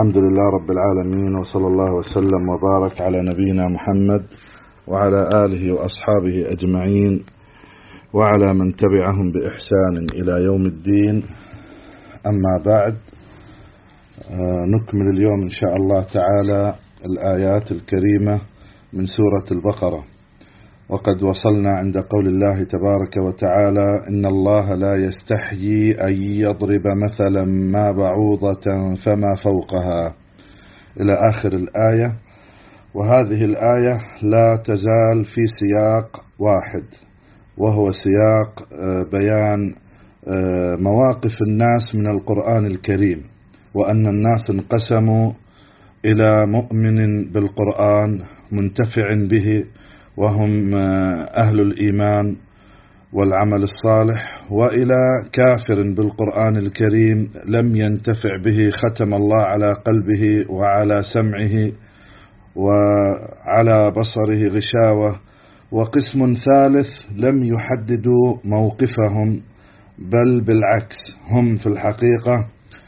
الحمد لله رب العالمين، وصلى الله وسلم وبارك على نبينا محمد وعلى آله وأصحابه أجمعين وعلى من تبعهم بإحسان إلى يوم الدين. أما بعد، نكمل اليوم إن شاء الله تعالى الآيات الكريمة من سورة البقرة، وقد وصلنا عند قول الله تبارك وتعالى: إن الله لا يستحيي أن يضرب مثلا ما بعوضة فما فوقها، إلى آخر الآية. وهذه الآية لا تزال في سياق واحد، وهو سياق بيان مواقف الناس من القرآن الكريم، وأن الناس انقسموا إلى مؤمن بالقرآن منتفع به وهم أهل الإيمان والعمل الصالح، وإلى كافر بالقرآن الكريم لم ينتفع به، ختم الله على قلبه وعلى سمعه وعلى بصره غشاوة. وقسم ثالث لم يحددوا موقفهم، بل بالعكس، هم في الحقيقة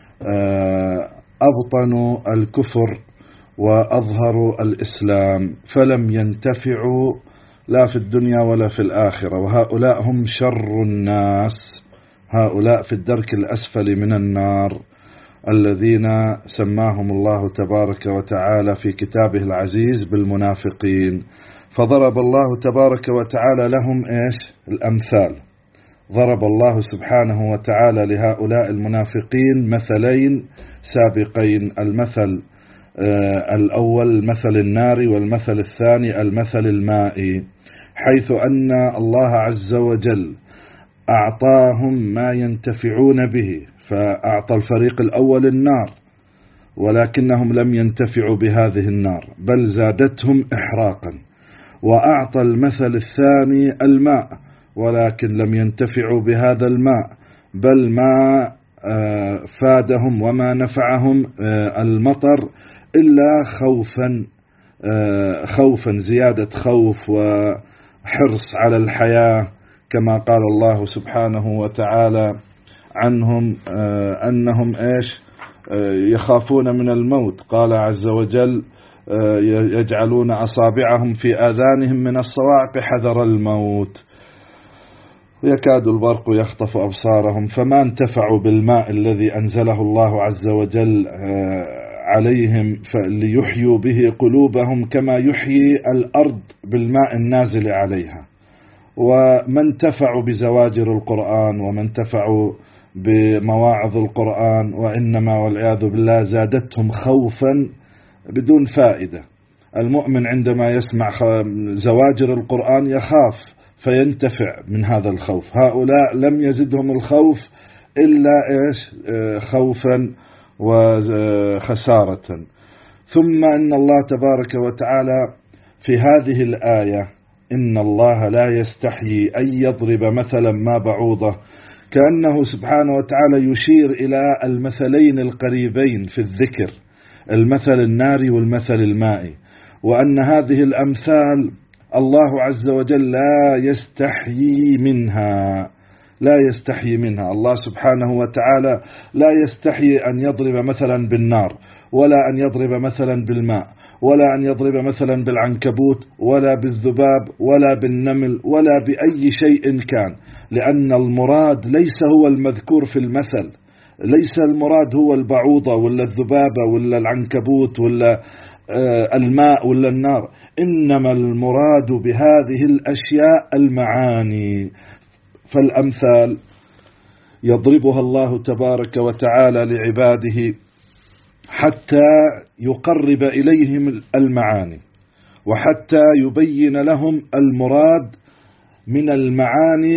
أبطنوا الكفر وأظهروا الإسلام، فلم ينتفعوا لا في الدنيا ولا في الآخرة. وهؤلاء هم شر الناس، هؤلاء في الدرك الأسفل من النار، الذين سماهم الله تبارك وتعالى في كتابه العزيز بالمنافقين. فضرب الله تبارك وتعالى لهم الأمثال. ضرب الله سبحانه وتعالى لهؤلاء المنافقين مثلين سابقين: المثل الأول المثل الناري، والمثل الثاني المثل المائي، حيث أن الله عز وجل أعطاهم ما ينتفعون به، فأعطى الفريق الأول النار، ولكنهم لم ينتفعوا بهذه النار بل زادتهم إحراقا. وأعطى المثل الثاني الماء، ولكن لم ينتفعوا بهذا الماء، بل ما فادهم وما نفعهم المطر إلا خوفا، زيادة خوف وحرص على الحياة، كما قال الله سبحانه وتعالى عنهم أنهم يخافون من الموت. قال عز وجل: يجعلون أصابعهم في آذانهم من الصواعق حذر الموت، يكاد البرق يخطف أبصارهم. فما انتفعوا بالماء الذي أنزله الله عز وجل عليهم ليحيوا به قلوبهم كما يحيي الأرض بالماء النازل عليها. وما انتفعوا بزواجر القرآن، وما انتفعوا بمواعظ القرآن، وإنما والعياذ بالله زادتهم خوفا بدون فائدة. المؤمن عندما يسمع زواجر القرآن يخاف فينتفع من هذا الخوف. هؤلاء لم يزدهم الخوف إلا خوفا وخسارة. ثم إن الله تبارك وتعالى في هذه الآية: إن الله لا يستحيي أن يضرب مثلا ما بعوضة، كأنه سبحانه وتعالى يشير إلى المثلين القريبين في الذكر، المثل الناري والمثل المائي، وأن هذه الأمثال الله عز وجل لا يستحيي منها. الله سبحانه وتعالى لا يستحيي أن يضرب مثلا بالنار، ولا أن يضرب مثلا بالماء، ولا أن يضرب مثلا بالعنكبوت، ولا بالذباب، ولا بالنمل، ولا بأي شيء كان، لأن المراد ليس هو المذكور في المثل. ليس المراد هو البعوضة ولا الذبابة ولا العنكبوت ولا الماء ولا النار، إنما المراد بهذه الأشياء المعاني. فالأمثال يضربها الله تبارك وتعالى لعباده حتى يقرب إليهم المعاني، وحتى يبين لهم المراد من المعاني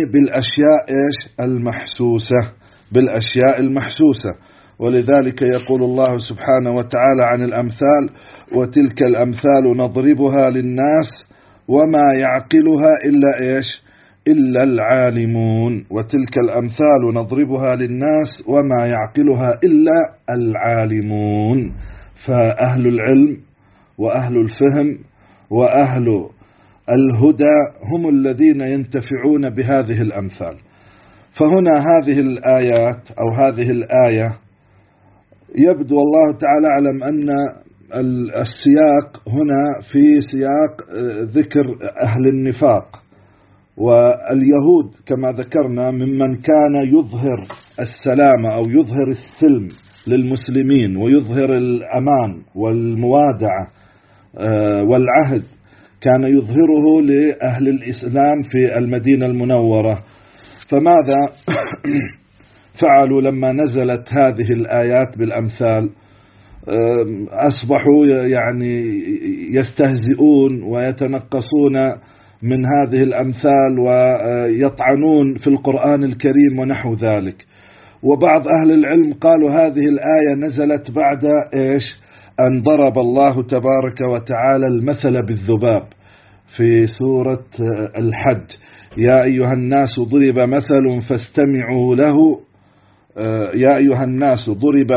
بالأشياء المحسوسة. ولذلك يقول الله سبحانه وتعالى عن الأمثال: وتلك الأمثال نضربها للناس وما يعقلها إلا العالمون. وتلك الأمثال نضربها للناس وما يعقلها إلا العالمون. فأهل العلم وأهل الفهم وأهل الهدى هم الذين ينتفعون بهذه الأمثال. فهنا هذه الآيات أو هذه الآية يبدو والله تعالى أعلم أن السياق هنا في سياق ذكر أهل النفاق، واليهود كما ذكرنا ممن كان يظهر السلامة أو يظهر السلم للمسلمين ويظهر الأمان والموادعة والعهد، كان يظهره لأهل الإسلام في المدينة المنورة. فماذا فعلوا لما نزلت هذه الآيات بالأمثال؟ أصبحوا يعني يستهزئون ويتنقصون من هذه الأمثال ويطعنون في القرآن الكريم ونحو ذلك. وبعض أهل العلم قالوا هذه الآية نزلت بعد إيش؟ أن ضرب الله تبارك وتعالى المثل بالذباب في سورة الحج: يا أيها الناس ضرب مثل فاستمعوا له، يا أيها الناس ضرب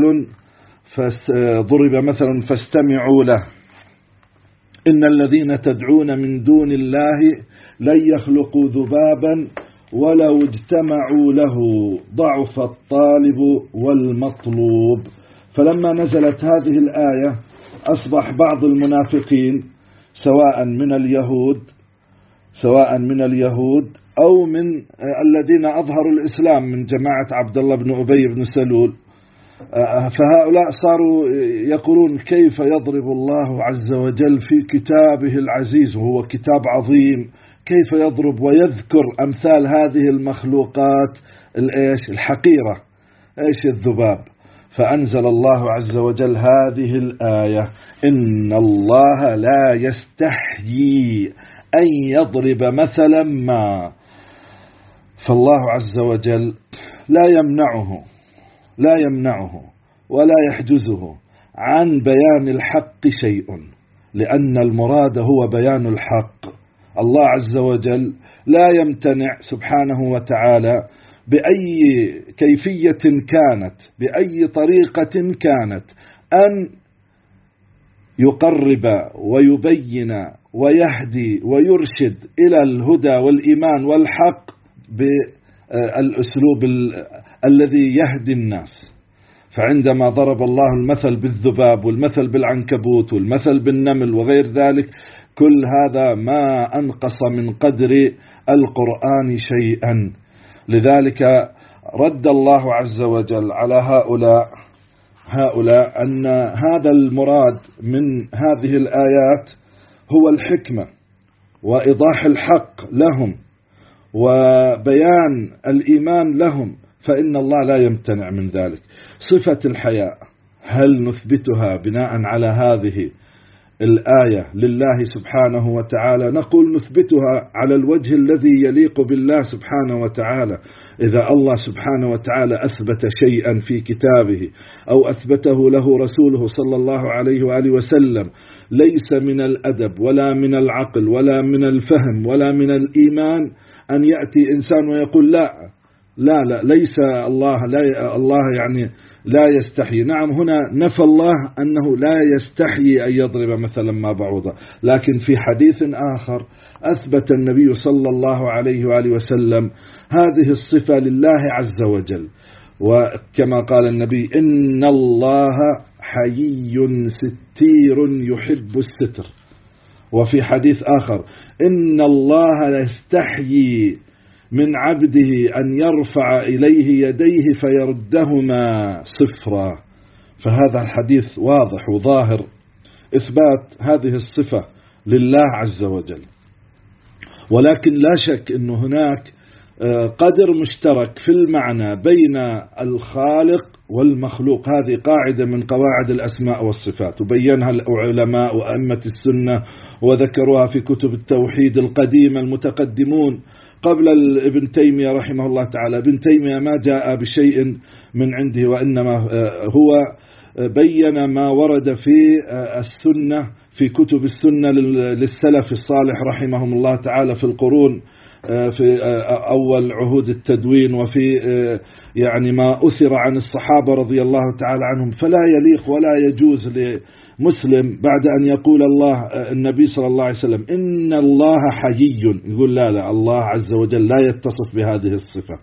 مثل فاستمعوا له، إن الذين تدعون من دون الله لن يخلقوا ذبابا ولو اجتمعوا له، ضعف الطالب والمطلوب. فلما نزلت هذه الآية أصبح بعض المنافقين سواء من اليهود أو من الذين أظهروا الإسلام من جماعة عبد الله بن أبي بن سلول، فهؤلاء صاروا يقولون: كيف يضرب الله عز وجل في كتابه العزيز وهو كتاب عظيم، كيف يضرب ويذكر أمثال هذه المخلوقات الحقيرة، إيش الذباب؟ فأنزل الله عز وجل هذه الآية: إن الله لا يستحيي أن يضرب مثلا ما. فالله عز وجل لا يمنعه ولا يحجزه عن بيان الحق شيء، لأن المراد هو بيان الحق. الله عز وجل لا يمتنع سبحانه وتعالى بأي كيفية كانت، بأي طريقة كانت، أن يقرب ويبين ويهدي ويرشد إلى الهدى والإيمان والحق بالأسلوب الذي يهدي الناس. فعندما ضرب الله المثل بالذباب والمثل بالعنكبوت والمثل بالنمل وغير ذلك، كل هذا ما أنقص من قدر القرآن شيئا. لذلك رد الله عز وجل على هؤلاء أن هذا المراد من هذه الآيات هو الحكمة وإيضاح الحق لهم وبيان الإيمان لهم، فإن الله لا يمتنع من ذلك. صفة الحياء هل نثبتها بناء على هذه الآية لله سبحانه وتعالى؟ نقول نثبتها على الوجه الذي يليق بالله سبحانه وتعالى. إذا الله سبحانه وتعالى أثبت شيئا في كتابه أو أثبته له رسوله صلى الله عليه وآله وسلم، ليس من الأدب ولا من العقل ولا من الفهم ولا من الإيمان أن يأتي إنسان ويقول لا ليس الله يعني لا يستحي. نعم، هنا نفى الله أنه لا يستحي أن يضرب مثلا ما بعوضة، لكن في حديث آخر أثبت النبي صلى الله عليه وآله وسلم هذه الصفة لله عز وجل، وكما قال النبي: إن الله حيي ستير يحب الستر. وفي حديث آخر: إن الله يستحيي من عبده أن يرفع إليه يديه فيردهما صفرا. فهذا الحديث واضح وظاهر إثبات هذه الصفة لله عز وجل. ولكن لا شك أن هناك قدر مشترك في المعنى بين الخالق والمخلوق. هذه قاعدة من قواعد الأسماء والصفات، وبينها العلماء وأئمة السنة وذكروها في كتب التوحيد القديمة المتقدمون قبل ابن تيمية رحمه الله تعالى. ابن تيمية ما جاء بشيء من عنده، وإنما هو بين ما ورد في السنة في كتب السنة للسلف الصالح رحمهم الله تعالى في القرون في أول عهود التدوين، وفي يعني ما أثر عن الصحابة رضي الله تعالى عنهم. فلا يليق ولا يجوز لمسلم بعد أن يقول النبي صلى الله عليه وسلم إن الله حيي، يقول لا الله عز وجل لا يتصف بهذه الصفة.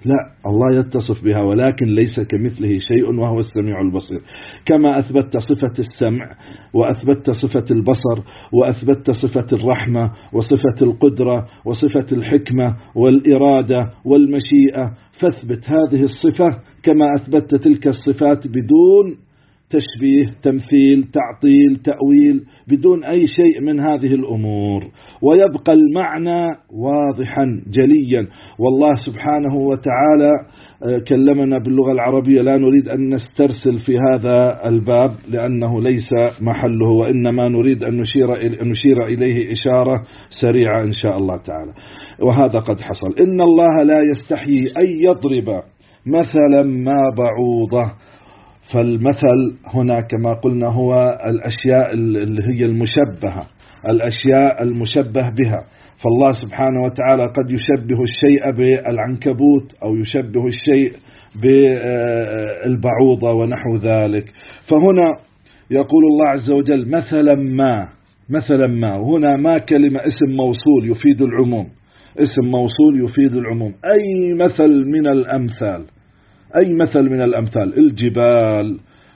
لا، الله يتصف بها ولكن ليس كمثله شيء وهو السميع البصير. كما أثبت صفة السمع وأثبت صفة البصر وأثبت صفة الرحمة وصفة القدرة وصفة الحكمة والإرادة والمشيئة، فاثبت هذه الصفة كما أثبت تلك الصفات بدون تشبيه، تمثيل، تعطيل، تأويل، بدون أي شيء من هذه الأمور، ويبقى المعنى واضحا جليا. والله سبحانه وتعالى كلمنا باللغة العربية، لا نريد أن نسترسل في هذا الباب لأنه ليس محله، وإنما نريد أن نشير إليه إشارة سريعة إن شاء الله تعالى. وهذا قد حصل. إن الله لا يستحيي أن يضرب مثلا ما بعوضة. فالمثل هنا كما قلنا هو الأشياء اللي هي المشبهة، الأشياء المشبه بها. فالله سبحانه وتعالى قد يشبه الشيء بالعنكبوت أو يشبه الشيء بالبعوضة ونحو ذلك. فهنا يقول الله عز وجل مثلا ما، وهنا ما كلمة اسم موصول يفيد العموم، اسم موصول يفيد العموم. أي مثل من الأمثال، أي مثل من الأمثال، الجبال،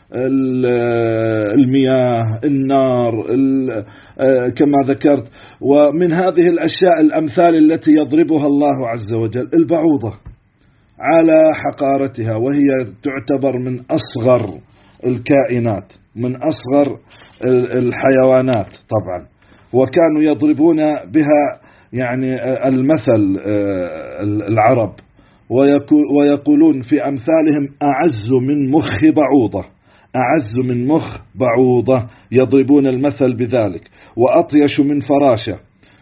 المياه، النار، كما ذكرت. ومن هذه الأشياء الأمثال التي يضربها الله عز وجل البعوضة على حقارتها، وهي تعتبر من أصغر الكائنات، من أصغر الحيوانات طبعا. وكانوا يضربون بها يعني المثل العرب، ويقولون في أمثالهم أعز من مخ بعوضة، أعز من مخ بعوضة، يضربون المثل بذلك. وأطيش من فراشة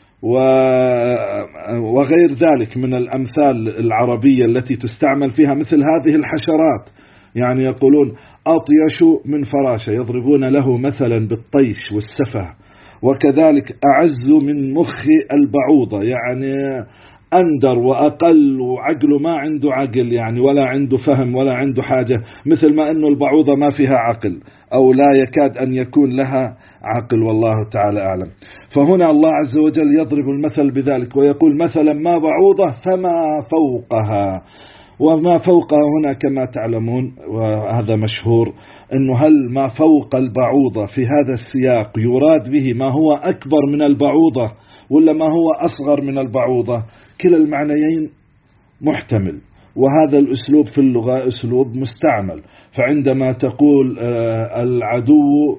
وغير ذلك من الأمثال العربية التي تستعمل فيها مثل هذه الحشرات. يعني يقولون أطيش من فراشة، يضربون له مثلا بالطيش والسفه. وكذلك أعز من مخ البعوضة، يعني أندر وأقل وعقله ما عنده عقل، يعني ولا عنده فهم ولا عنده حاجة، مثل ما أنه البعوضة ما فيها عقل أو لا يكاد أن يكون لها عقل، والله تعالى أعلم. فهنا الله عز وجل يضرب المثل بذلك ويقول مثلا ما بعوضة فما فوقها. وما فوقها هنا كما تعلمون وهذا مشهور، أنه هل ما فوق البعوضة في هذا السياق يراد به ما هو أكبر من البعوضة ولا ما هو أصغر من البعوضة؟ كلا المعنيين محتمل، وهذا الأسلوب في اللغة أسلوب مستعمل. فعندما تقول العدو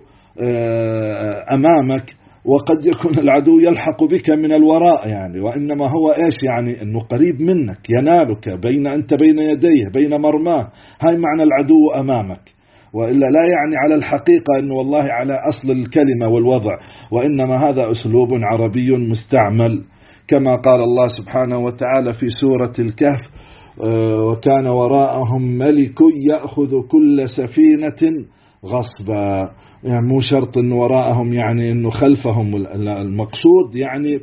أمامك، وقد يكون العدو يلحق بك من الوراء، يعني وإنما هو إيش، يعني أنه قريب منك، ينالك أنت بين يديه، بين مرماه. هاي معنى العدو أمامك، وإلا لا يعني على الحقيقة أنه والله على أصل الكلمة والوضع، وإنما هذا أسلوب عربي مستعمل. كما قال الله سبحانه وتعالى في سورة الكهف وكان وراءهم ملك يأخذ كل سفينة غصبا. يعني مو شرط أنه وراءهم يعني أنه خلفهم، المقصود يعني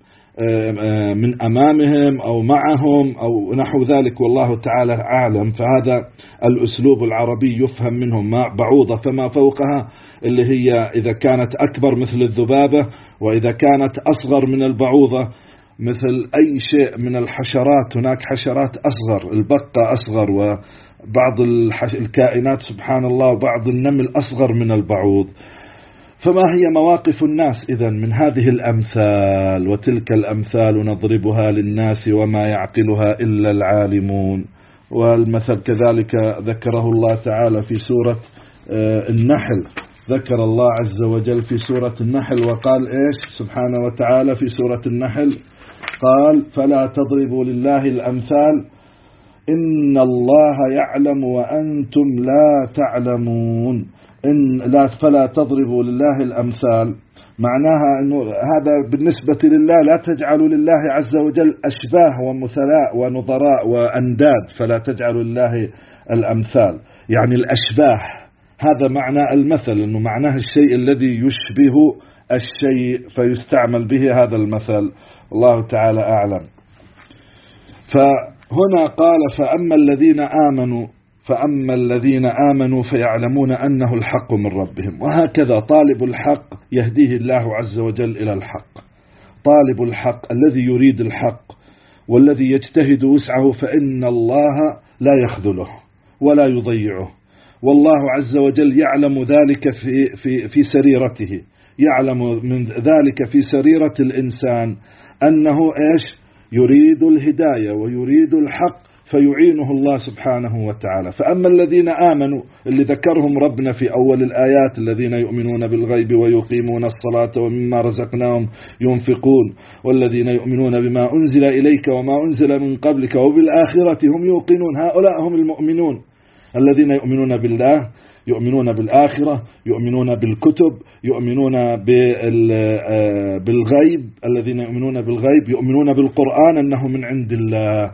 من أمامهم أو معهم أو نحو ذلك، والله تعالى أعلم. فهذا الأسلوب العربي يفهم منه. ما بعوضة فما فوقها، اللي هي إذا كانت أكبر مثل الذبابة، وإذا كانت أصغر من البعوضة مثل أي شيء من الحشرات. هناك حشرات أصغر، البقة أصغر، وبعض الكائنات سبحان الله، وبعض النمل أصغر من البعوض. فما هي مواقف الناس إذن من هذه الأمثال؟ وتلك الأمثال نضربها للناس وما يعقلها إلا العالمون. والمثل كذلك ذكره الله تعالى في سورة النحل. ذكر الله عز وجل في سورة النحل وقال إيش سبحانه وتعالى في سورة النحل؟ قال فلا تضربوا لله الأمثال إن الله يعلم وأنتم لا تعلمون. فلا تضربوا لله الأمثال، معناها أنه هذا بالنسبة لله، لا تجعلوا لله عز وجل أشباه ومثلاء ونظراء وأنداد. فلا تجعلوا لله الأمثال يعني الأشباه، هذا معنى المثل، أنه معناه الشيء الذي يشبه الشيء فيستعمل به هذا المثل. الله تعالى أعلم. فهنا قال فأما الذين آمنوا فيعلمون أنه الحق من ربهم. وهكذا طالب الحق يهديه الله عز وجل إلى الحق. طالب الحق الذي يريد الحق والذي يجتهد وسعه فإن الله لا يخذله ولا يضيعه. والله عز وجل يعلم ذلك في سريرته، يعلم من ذلك في سريرة الإنسان أنه يريد الهداية ويريد الحق فيعينه الله سبحانه وتعالى. فأما الذين آمنوا اللي ذكرهم ربنا في أول الآيات الذين يؤمنون بالغيب ويقيمون الصلاة ومما رزقناهم ينفقون والذين يؤمنون بما أنزل إليك وما أنزل من قبلك وبالآخرة هم يوقنون، هؤلاء هم المؤمنون الذين يؤمنون بالله، يؤمنون بالآخرة، يؤمنون بالكتب، يؤمنون بالغيب، الذين يؤمنون بالغيب يؤمنون بالقرآن أنه من عند الله،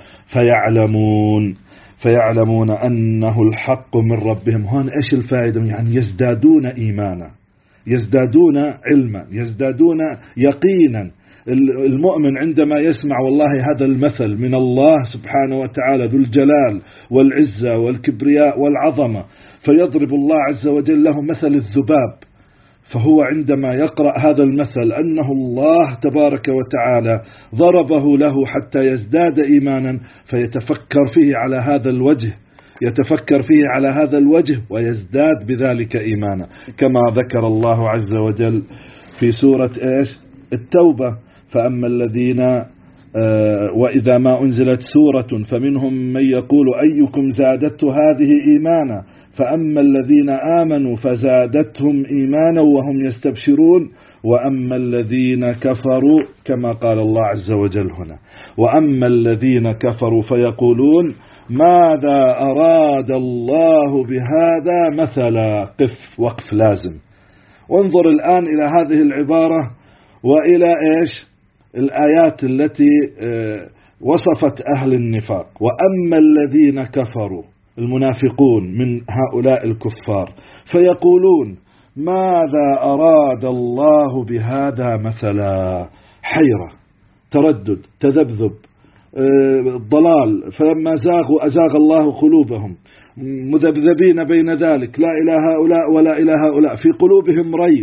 فيعلمون أنه الحق من ربهم. هون إيش الفائدة؟ يعني يزدادون إيمانا، يزدادون علما، يزدادون يقينا. المؤمن عندما يسمع والله هذا المثل من الله سبحانه وتعالى ذو الجلال والعزة والكبرياء والعظمة، فيضرب الله عز وجل له مثل الذباب، فهو عندما يقرأ هذا المثل أنه الله تبارك وتعالى ضربه له حتى يزداد إيمانا، فيتفكر فيه على هذا الوجه، يتفكر فيه على هذا الوجه ويزداد بذلك إيمانا، كما ذكر الله عز وجل في سورة التوبة: فأما الذين وإذا ما أنزلت سورة فمنهم من يقول أيكم زادته هذه إيمانا فأما الذين آمنوا فزادتهم إيمانا وهم يستبشرون وأما الذين كفروا، كما قال الله عز وجل هنا: وأما الذين كفروا فيقولون ماذا أراد الله بهذا مثلا. قف، وقف لازم. وانظر الآن إلى هذه العبارة وإلى الآيات التي وصفت أهل النفاق. وأما الذين كفروا، المنافقون من هؤلاء الكفار، فيقولون ماذا أراد الله بهذا مثلا. حيرة، تردد، تذبذب، ضلال. فلما زاغوا أزاغ الله قلوبهم، مذبذبين بين ذلك، لا إلى هؤلاء ولا إلى هؤلاء، في قلوبهم ريب.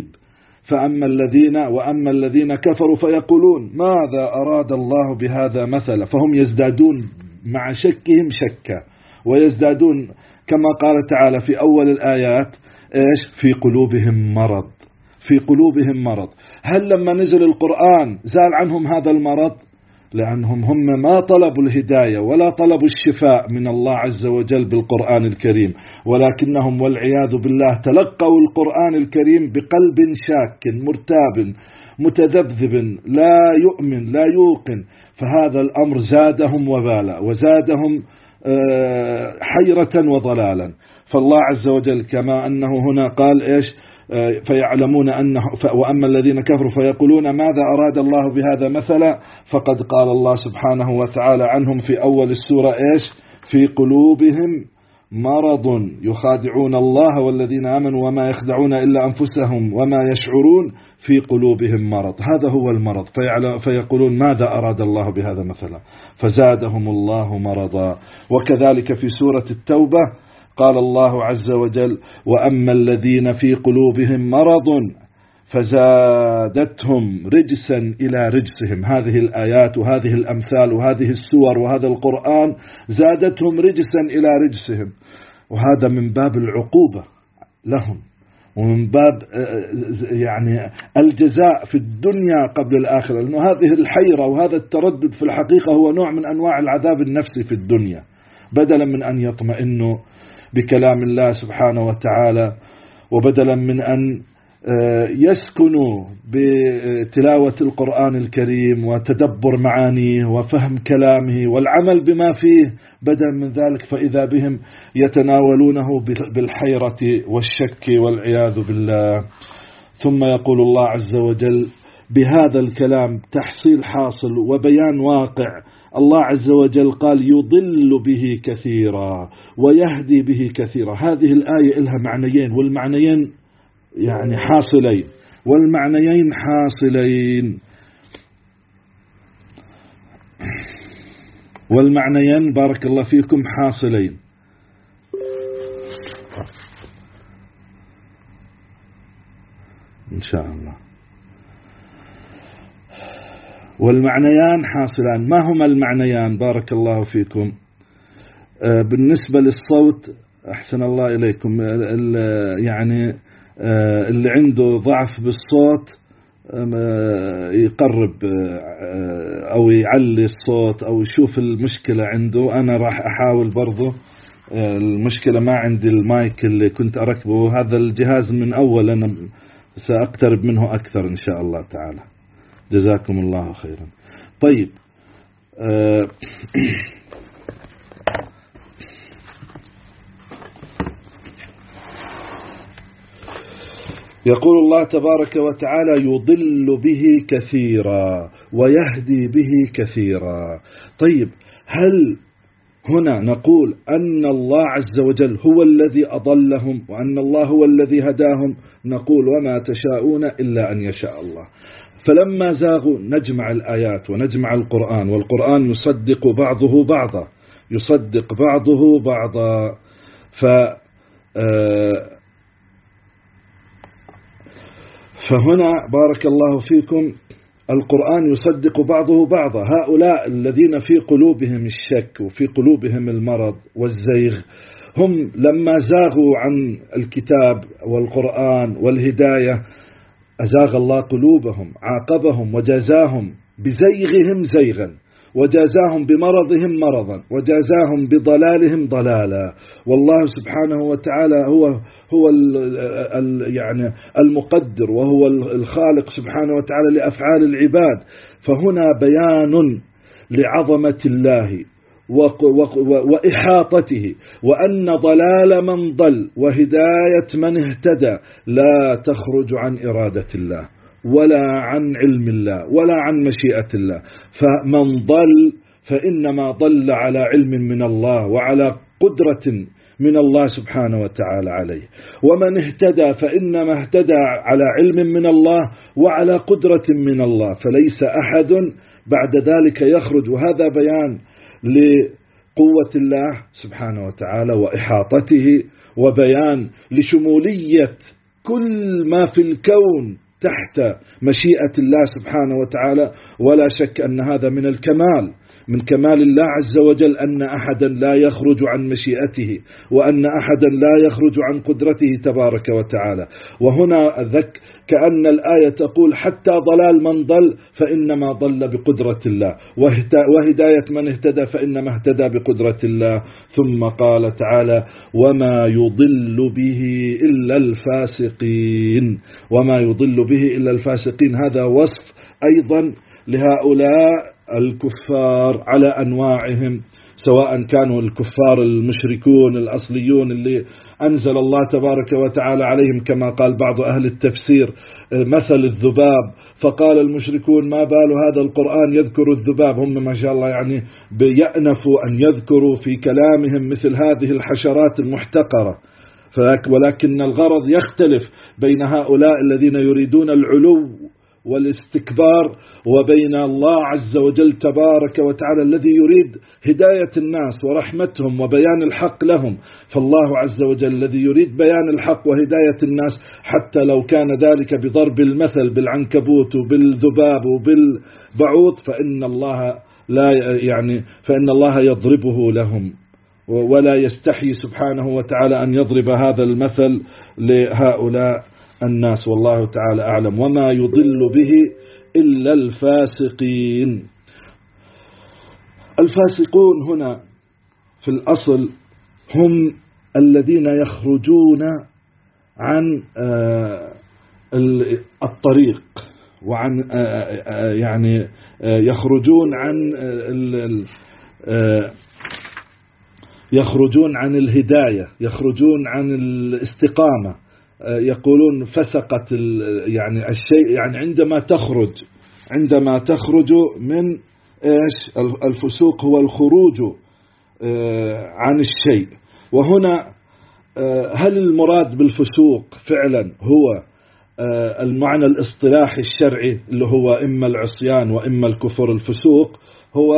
وأما الذين كفروا فيقولون ماذا أراد الله بهذا مثلا، فهم يزدادون مع شكهم شكا، ويزدادون كما قال تعالى في أول الآيات في قلوبهم مرض، في قلوبهم مرض. هل لما نزل القرآن زال عنهم هذا المرض؟ لأنهم هم ما طلبوا الهداية ولا طلبوا الشفاء من الله عز وجل بالقرآن الكريم، ولكنهم والعياذ بالله تلقوا القرآن الكريم بقلب شاك مرتاب متذبذب، لا يؤمن لا يوقن. فهذا الأمر زادهم وبالا وزادهم حيرة وضلالا. فالله عز وجل كما أنه هنا قال فيعلمون أنه وأما الذين كفروا فيقولون ماذا أراد الله بهذا مثلا، فقد قال الله سبحانه وتعالى عنهم في أول السورة في قلوبهم مرض يخادعون الله والذين آمنوا وما يخدعون إلا أنفسهم وما يشعرون، في قلوبهم مرض. هذا هو المرض. فيقولون ماذا أراد الله بهذا مثلا، فزادهم الله مرضا. وكذلك في سورة التوبة قال الله عز وجل وأما الذين في قلوبهم مرض فزادتهم رجسا إلى رجسهم. هذه الآيات وهذه الأمثال وهذه السور وهذا القرآن زادتهم رجسا إلى رجسهم، وهذا من باب العقوبة لهم ومن باب يعني الجزاء في الدنيا قبل الآخرة، لأنه هذه الحيرة وهذا التردد في الحقيقة هو نوع من أنواع العذاب النفسي في الدنيا، بدلا من أن يطمئنوا بكلام الله سبحانه وتعالى، وبدلا من أن يسكنوا بتلاوة القرآن الكريم وتدبر معانيه وفهم كلامه والعمل بما فيه، بدلا من ذلك فإذا بهم يتناولونه بالحيرة والشك والعياذ بالله. ثم يقول الله عز وجل بهذا الكلام تحصيل حاصل وبيان واقع. الله عز وجل قال يضل به كثيرا ويهدي به كثيرا. هذه الآية لها معنيين، والمعنيين يعني حاصلين، والمعنيين حاصلين، والمعنيين بارك الله فيكم حاصلين. إن شاء الله. والمعنيان حاصلان. ما هما المعنيان بارك الله فيكم؟ بالنسبة للصوت أحسن الله إليكم، يعني اللي عنده ضعف بالصوت يقرب أو يعلي الصوت أو يشوف المشكلة عنده. أنا راح أحاول برضو، المشكلة ما عندي المايك اللي كنت أركبه، هذا الجهاز من أول أنا سأقترب منه أكثر إن شاء الله تعالى. جزاكم الله خيرا. طيب يقول الله تبارك وتعالى يضل به كثيرا ويهدي به كثيرا. طيب هل هنا نقول أن الله عز وجل هو الذي أضلهم وأن الله هو الذي هداهم؟ نقول وما تشاءون إلا أن يشاء الله. فلما زاغوا نجمع الآيات ونجمع القرآن، والقرآن يصدق بعضه بعضا، يصدق بعضه بعضا. فهنا بارك الله فيكم القرآن يصدق بعضه بعضا. هؤلاء الذين في قلوبهم الشك وفي قلوبهم المرض والزيغ هم لما زاغوا عن الكتاب والقرآن والهداية أزاغ الله قلوبهم، عاقبهم وجازاهم بزيغهم زيغا، وجازاهم بمرضهم مرضا، وجازاهم بضلالهم ضلالا. والله سبحانه وتعالى هو يعني المقدر، وهو الخالق سبحانه وتعالى لأفعال العباد. فهنا بيان لعظمة الله وإحاطته، وأن ضلال من ضل وهداية من اهتدى لا تخرج عن إرادة الله ولا عن علم الله ولا عن مشيئة الله. فمن ضل فإنما ضل على علم من الله وعلى قدرة من الله سبحانه وتعالى عليه، ومن اهتدى فإنما اهتدى على علم من الله وعلى قدرة من الله. فليس أحد بعد ذلك يخرج، وهذا بيان لقوة الله سبحانه وتعالى وإحاطته، وبيان لشمولية كل ما في الكون تحت مشيئة الله سبحانه وتعالى. ولا شك أن هذا من الكمال، من كمال الله عز وجل، أن أحدا لا يخرج عن مشيئته، وأن أحدا لا يخرج عن قدرته تبارك وتعالى. وهنا كأن الآية تقول حتى ضلال من ضل فإنما ضل بقدرة الله، وهداية من اهتدى فإنما اهتدى بقدرة الله. ثم قال تعالى وما يضل به إلا الفاسقين. وما يضل به إلا الفاسقين، هذا وصف أيضا لهؤلاء الكفار على أنواعهم، سواء كانوا الكفار المشركون الأصليون اللي أنزل الله تبارك وتعالى عليهم كما قال بعض أهل التفسير مثل الذباب، فقال المشركون ما بال هذا القرآن يذكر الذباب. هم ما شاء الله يعني بيأنفوا أن يذكروا في كلامهم مثل هذه الحشرات المحتقرة، ولكن الغرض يختلف بين هؤلاء الذين يريدون العلو والاستكبار وبين الله عز وجل تبارك وتعالى الذي يريد هداية الناس ورحمتهم وبيان الحق لهم. فالله عز وجل الذي يريد بيان الحق وهداية الناس حتى لو كان ذلك بضرب المثل بالعنكبوت وبالذباب وبالبعوض، فإن الله يضربه لهم، ولا يستحي سبحانه وتعالى أن يضرب هذا المثل لهؤلاء الناس. والله تعالى أعلم. وما يضل به إلا الفاسقين. الفاسقون هنا في الأصل هم الذين يخرجون عن الطريق، وعن يعني يخرجون عن الهداية، يخرجون عن الاستقامة. يقولون فسقت يعني الشيء، يعني عندما تخرج من إيش؟ الفسوق هو الخروج عن الشيء. وهنا هل المراد بالفسوق فعلا هو المعنى الاصطلاحي الشرعي اللي هو إما العصيان وإما الكفر؟ الفسوق هو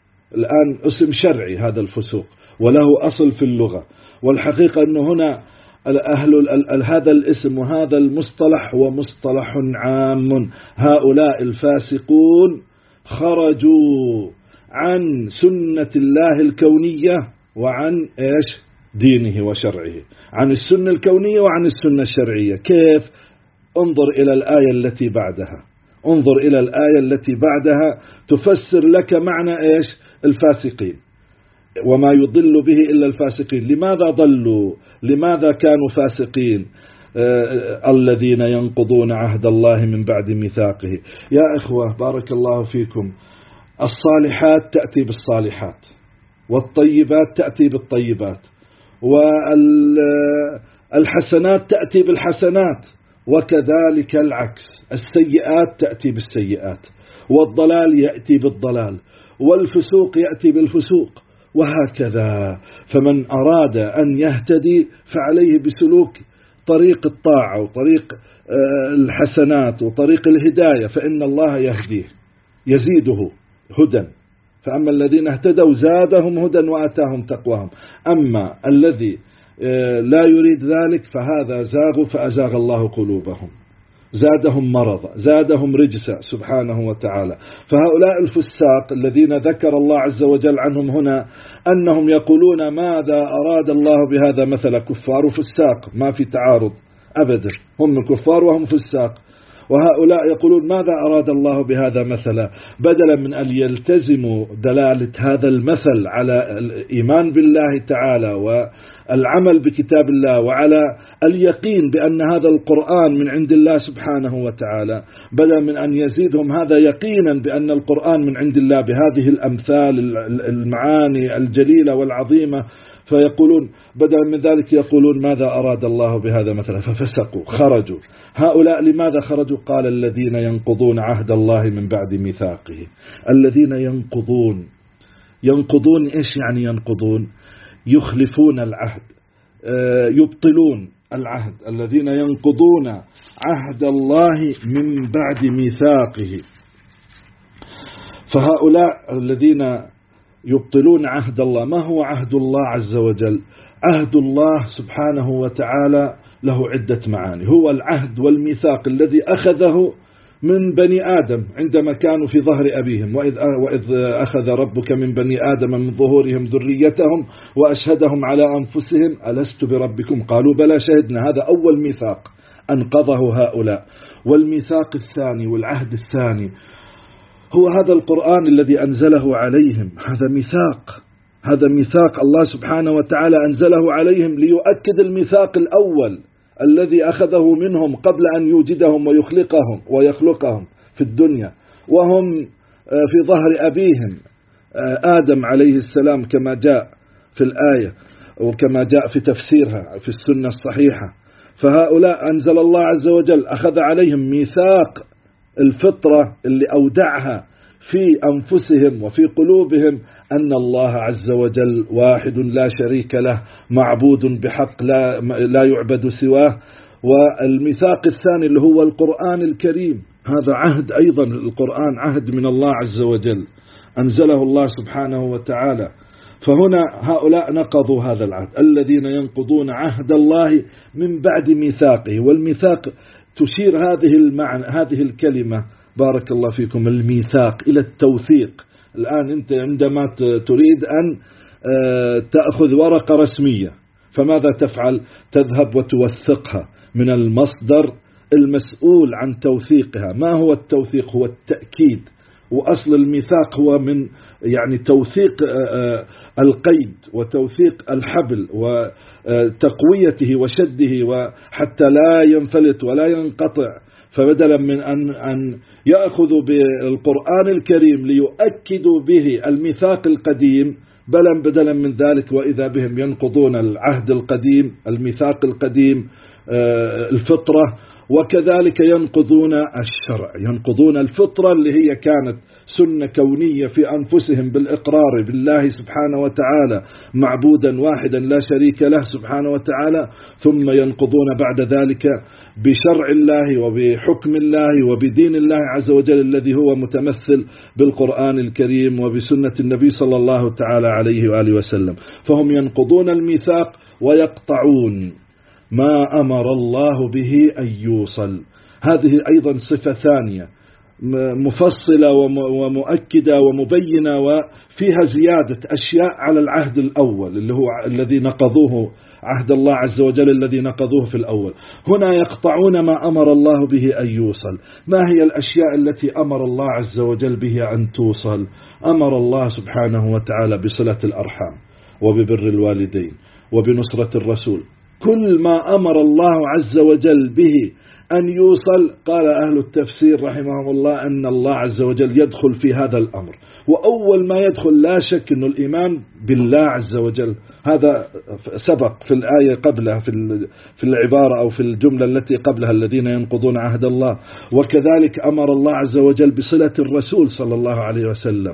اسم شرعي هذا الفسوق، وله أصل في اللغة. والحقيقة أنه هنا هذا الاسم وهذا المصطلح هو مصطلح عام. هؤلاء الفاسقون خرجوا عن سنة الله الكونية وعن دينه وشرعه، عن السنة الكونية وعن السنة الشرعية. كيف؟ انظر إلى الآية التي بعدها، انظر إلى الآية التي بعدها تفسر لك معنى الفاسقين، وما يضل به إلا الفاسقين. لماذا ضلوا؟ لماذا كانوا فاسقين؟ الذين ينقضون عهد الله من بعد ميثاقه. يا إخوة بارك الله فيكم، الصالحات تأتي بالصالحات، والطيبات تأتي بالطيبات، والحسنات تأتي بالحسنات، وكذلك العكس، السيئات تأتي بالسيئات، والضلال يأتي بالضلال، والفسوق يأتي بالفسوق، وهكذا. فمن أراد أن يهتدي فعليه بسلوك طريق الطاعة وطريق الحسنات وطريق الهداية، فإن الله يهديه يزيده هدى. فأما الذين اهتدوا زادهم هدى وآتاهم تقواهم. أما الذي لا يريد ذلك فهذا زاغ فأزاغ الله قلوبهم، زادهم مرضا، زادهم رجسا سبحانه وتعالى. فهؤلاء الفساق الذين ذكر الله عز وجل عنهم هنا أنهم يقولون ماذا أراد الله بهذا مثلا، كفار وفساق، ما في تعارض أبدا، هم كفار وهم فساق. وهؤلاء يقولون ماذا أراد الله بهذا مثلا، بدلا من أن يلتزموا دلالة هذا المثل على الإيمان بالله تعالى والعمل بكتاب الله وعلى اليقين بأن هذا القرآن من عند الله سبحانه وتعالى، بدلا من أن يزيدهم هذا يقينا بأن القرآن من عند الله بهذه الأمثال المعاني الجليلة والعظيمة، فيقولون بدلا من ذلك يقولون ماذا أراد الله بهذا مثلا، ففسقوا خرجوا. هؤلاء لماذا خرجوا؟ قال الذين ينقضون عهد الله من بعد ميثاقه. الذين ينقضون إيش يعني ينقضون؟ يخلفون العهد، يبطلون العهد. الذين ينقضون عهد الله من بعد ميثاقه. فهؤلاء الذين يبطلون عهد الله، ما هو عهد الله عز وجل؟ عهد الله سبحانه وتعالى له عدة معاني. هو العهد والميثاق الذي أخذه من بني آدم عندما كانوا في ظهر أبيهم، وإذ أخذ ربك من بني آدم من ظهورهم ذريتهم وأشهدهم على أنفسهم ألست بربكم قالوا بلى شهدنا. هذا أول ميثاق أنقضه هؤلاء. والميثاق الثاني والعهد الثاني هو هذا القرآن الذي أنزله عليهم. هذا ميثاق الله سبحانه وتعالى أنزله عليهم ليؤكد الميثاق الأول الذي أخذه منهم قبل أن يوجدهم ويخلقهم في الدنيا، وهم في ظهر أبيهم آدم عليه السلام كما جاء في الآية وكما جاء في تفسيرها في السنة الصحيحة. فهؤلاء أنزل الله عز وجل أخذ عليهم ميثاق الفطرة اللي أودعها في أنفسهم وفي قلوبهم أن الله عز وجل واحد لا شريك له، معبود بحق لا يعبد سواه. والميثاق الثاني اللي هو القرآن الكريم، هذا عهد أيضا. القرآن عهد من الله عز وجل أنزله الله سبحانه وتعالى. فهنا هؤلاء نقضوا هذا العهد، الذين ينقضون عهد الله من بعد ميثاقه. والميثاق تشير هذه الكلمة بارك الله فيكم الميثاق إلى التوثيق. الآن أنت عندما تريد أن تأخذ ورقة رسمية فماذا تفعل؟ تذهب وتوثقها من المصدر المسؤول عن توثيقها. ما هو التوثيق؟ هو التأكيد. وأصل الميثاق هو من توثيق القيد وتوثيق الحبل وتقويته وشده وحتى لا ينفلت ولا ينقطع. فبدلا من أن يأخذوا بالقرآن الكريم ليؤكدوا به الميثاق القديم، بدلا من ذلك وإذا بهم ينقضون العهد القديم الميثاق القديم الفطرة، وكذلك ينقضون الشرع، ينقضون الفطرة اللي هي كانت سنة كونية في أنفسهم بالإقرار بالله سبحانه وتعالى معبودا واحدا لا شريك له سبحانه وتعالى، ثم ينقضون بعد ذلك بشرع الله وبحكم الله وبدين الله عز وجل الذي هو متمثل بالقرآن الكريم وبسنة النبي صلى الله تعالى عليه وآله وسلم. فهم ينقضون الميثاق ويقطعون. ما أمر الله به أن يوصل. هذه أيضا صفة ثانية مفصلة ومؤكدة ومبينة، وفيها زيادة أشياء على العهد الأول اللي هو الذي نقضوه، عهد الله عز وجل الذي نقضوه في الأول. هنا يقطعون ما أمر الله به أن يوصل. ما هي الأشياء التي أمر الله عز وجل به أن توصل؟ أمر الله سبحانه وتعالى بصلة الأرحام وببر الوالدين وبنصرة الرسول. كل ما أمر الله عز وجل به أن يوصل، قال أهل التفسير رحمهم الله أن الله عز وجل يدخل في هذا الأمر. وأول ما يدخل لا شك أنه الإيمان بالله عز وجل، هذا سبق في الآية قبلها في العبارة أو في الجملة التي قبلها الذين ينقضون عهد الله. وكذلك أمر الله عز وجل بصلة الرسول صلى الله عليه وسلم.